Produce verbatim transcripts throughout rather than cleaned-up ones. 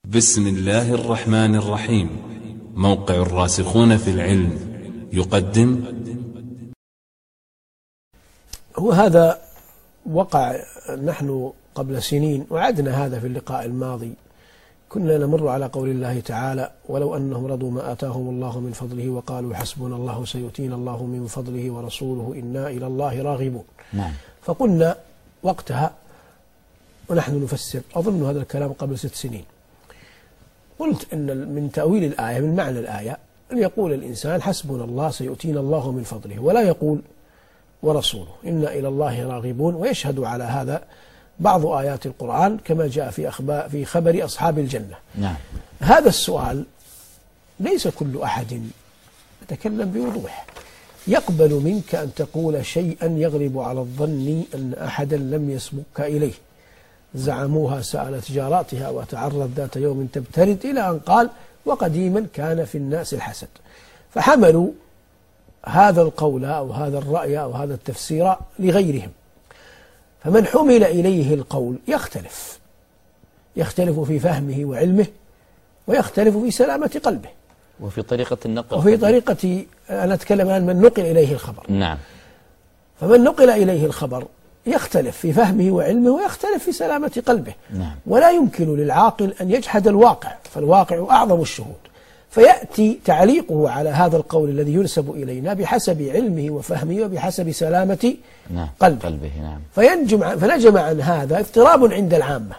بسم الله الرحمن الرحيم. موقع الراسخون في العلم يقدم. وهذا وقع نحن قبل سنين، وعدنا هذا في اللقاء الماضي. كنا نمر على قول الله تعالى: ولو أنهم رضوا ما آتاهم الله من فضله وقالوا حسبنا الله سيؤتينا الله من فضله ورسوله إنا إلى الله راغبون. نعم. فقلنا وقتها ونحن نفسر، أظن هذا الكلام قبل ست سنين، قلت إن من تأويل الآية، من معنى الآية، أن يقول الإنسان حسبنا الله سيؤتينا الله من فضله، ولا يقول ورسوله إنا إلى الله راغبون. ويشهد على هذا بعض آيات القرآن كما جاء في أخبار في خبر أصحاب الجنة. نعم. هذا السؤال ليس كل أحد يتكلم بوضوح يقبل منك أن تقول شيئا يغلب على الظن أن أحدا لم يسبقك إليه. زعموها سألت جاراتها وتعرض ذات يوم تبترد، إلى أن قال: وقديما كان في الناس الحسد. فحملوا هذا القول أو هذا الرأي أو هذا التفسير لغيرهم. فمن حمل إليه القول يختلف يختلف في فهمه وعلمه، ويختلف في سلامة قلبه، وفي طريقة النقل، وفي طريقة، أنا أتكلم عن من نقل إليه الخبر. نعم. فمن نقل إليه الخبر يختلف في فهمه وعلمه، ويختلف في سلامة قلبه. نعم. ولا يمكن للعاقل أن يجحد الواقع، فالواقع أعظم الشهود. فيأتي تعليقه على هذا القول الذي ينسب إلينا بحسب علمه وفهمه وبحسب سلامة نعم. قلبه. قلبه. نعم. فينجم فنجم عن هذا اضطراب عند العامة،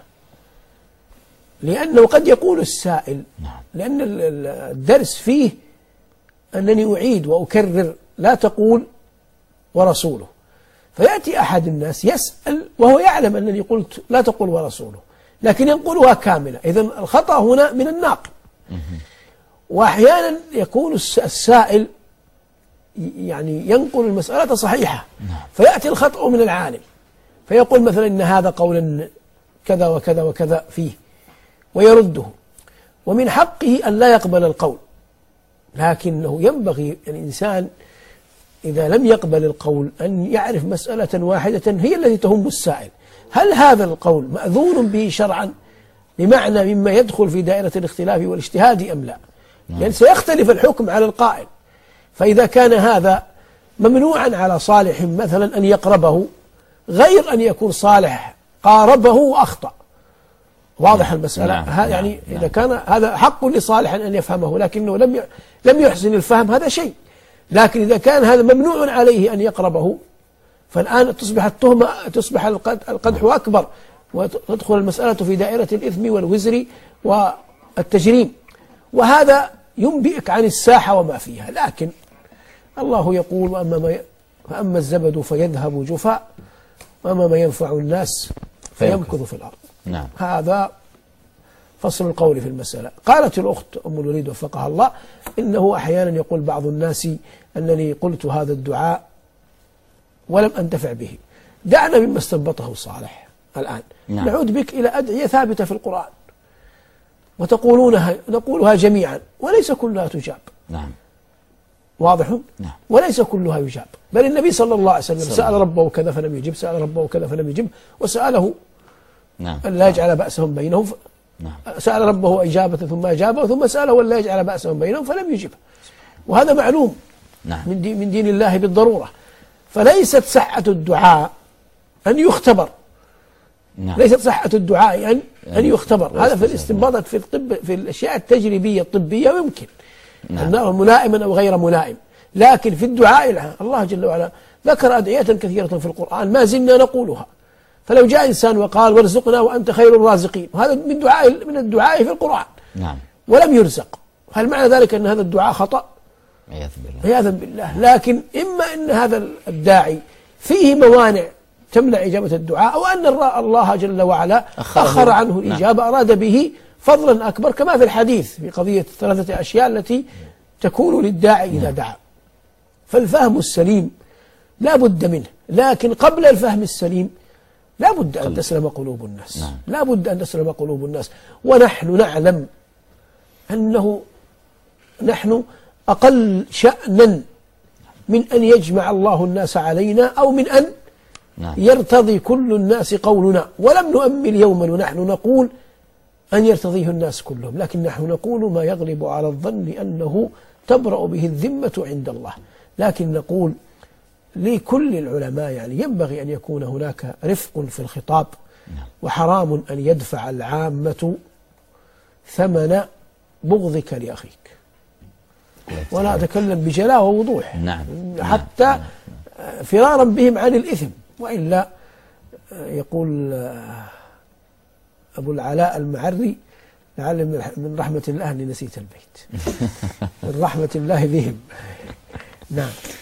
لأنه قد يقول السائل: نعم. لأن الدرس فيه أنني أعيد وأكرر لا تقول ورسوله. فيأتي أحد الناس يسأل وهو يعلم أنني قلت لا تقول ورسوله، لكن ينقلها كاملة. إذن الخطأ هنا من الناقل. وأحيانا يكون السائل يعني ينقل المسألة صحيحة، فيأتي الخطأ من العالم، فيقول مثلا إن هذا قولا كذا وكذا وكذا فيه، ويرده. ومن حقه أن لا يقبل القول، لكنه ينبغي الإنسان إذا لم يقبل القول أن يعرف مسألة واحدة هي التي تهم السائل: هل هذا القول مأذون به شرعا بمعنى مما يدخل في دائرة الاختلاف والاجتهاد أم لا؟ لأن يعني سيختلف الحكم على القائل. فإذا كان هذا ممنوعا على صالح مثلا أن يقربه، غير أن يكون صالح قاربه وأخطأ. واضح المسألة؟ نعم. نعم. يعني نعم. إذا كان هذا حق لصالح أن يفهمه لكنه لم لم يحسن الفهم، هذا شيء. لكن إذا كان هذا ممنوع عليه أن يقربه، فالآن تصبح التهمة تصبح القدح أكبر، وتدخل المسألة في دائرة الإثم والوزر والتجريم، وهذا ينبئك عن الساحة وما فيها. لكن الله يقول: وأما ما فأما الزبد فيذهب جفاء وأما ما ينفع الناس فيمكث في الأرض. نعم. هذا فصل القول في المسألة. قالت الأخت أم الوليد وفقها الله: إنه أحيانا يقول بعض الناس أنني قلت هذا الدعاء ولم أنتفع به. دعنا مما استنبطه صالح الآن. نعم. نعود بك إلى أدعية ثابتة في القرآن وتقولونها نقولها جميعا، وليس كلها تجاب. نعم. واضح؟ نعم. وليس كلها يجاب، بل النبي صلى الله عليه وسلم سأل ربه كذا فلم يجب، سأل ربه كذا فلم يجب، وسأله نعم. أن لا يجعل بأسهم بينهم. ف... نعم. سأل ربه إجابة ثم أجابه، ثم سأله أن لا يجعل بأسهم بينهم فلم يجب. وهذا معلوم. نعم. من, دي من دين الله بالضرورة. فليست صحة الدعاء أن يختبر. نعم. ليست صحة الدعاء أن يعني أن يختبر. هذا في الاستنباطات في الطب، في الأشياء التجريبية الطبية يمكن نعم. أنه ملائما أو غير ملائم. لكن في الدعاء الله جل وعلا ذكر أدعية كثيرة في القرآن ما زلنا نقولها. فلو جاء إنسان وقال: وارزقنا وأنت خير الرازقين، وهذا من دعاء من الدعاء في القرآن، نعم، ولم يرزق، هل معنى ذلك أن هذا الدعاء خطأ؟ عياذا بالله. عياذا بالله. لكن إما أن هذا الداعي فيه موانع تمنع إجابة الدعاء، أو أن الله جل وعلا أخر عنه الإجابة. نعم. أراد به فضلا أكبر، كما في الحديث في قضية ثلاثة أشياء التي تكون للداعي إذا نعم. دعا. فالفهم السليم لا بد منه، لكن قبل الفهم السليم لا بد أن تسلم قلوب الناس. نعم. لا بد أن تسلم قلوب الناس. ونحن نعلم أنه نحن أقل شأنا من أن يجمع الله الناس علينا، أو من أن نعم. يرتضي كل الناس قولنا. ولم نؤمل يوما ونحن نقول أن يرتضيه الناس كلهم، لكن نحن نقول ما يغلب على الظن أنه تبرأ به الذمة عند الله. لكن نقول لكل العلماء يعني ينبغي أن يكون هناك رفق في الخطاب، وحرام أن يدفع العامة ثمن بغضك لأخيك. ولا أتكلم بجلاء ووضوح، نعم. حتى نعم. فرارا بهم عن الإثم. وإلا يقول أبو العلاء المعري لعل من رحمة الله أني نسيت البيت من رحمة الله بهم. نعم.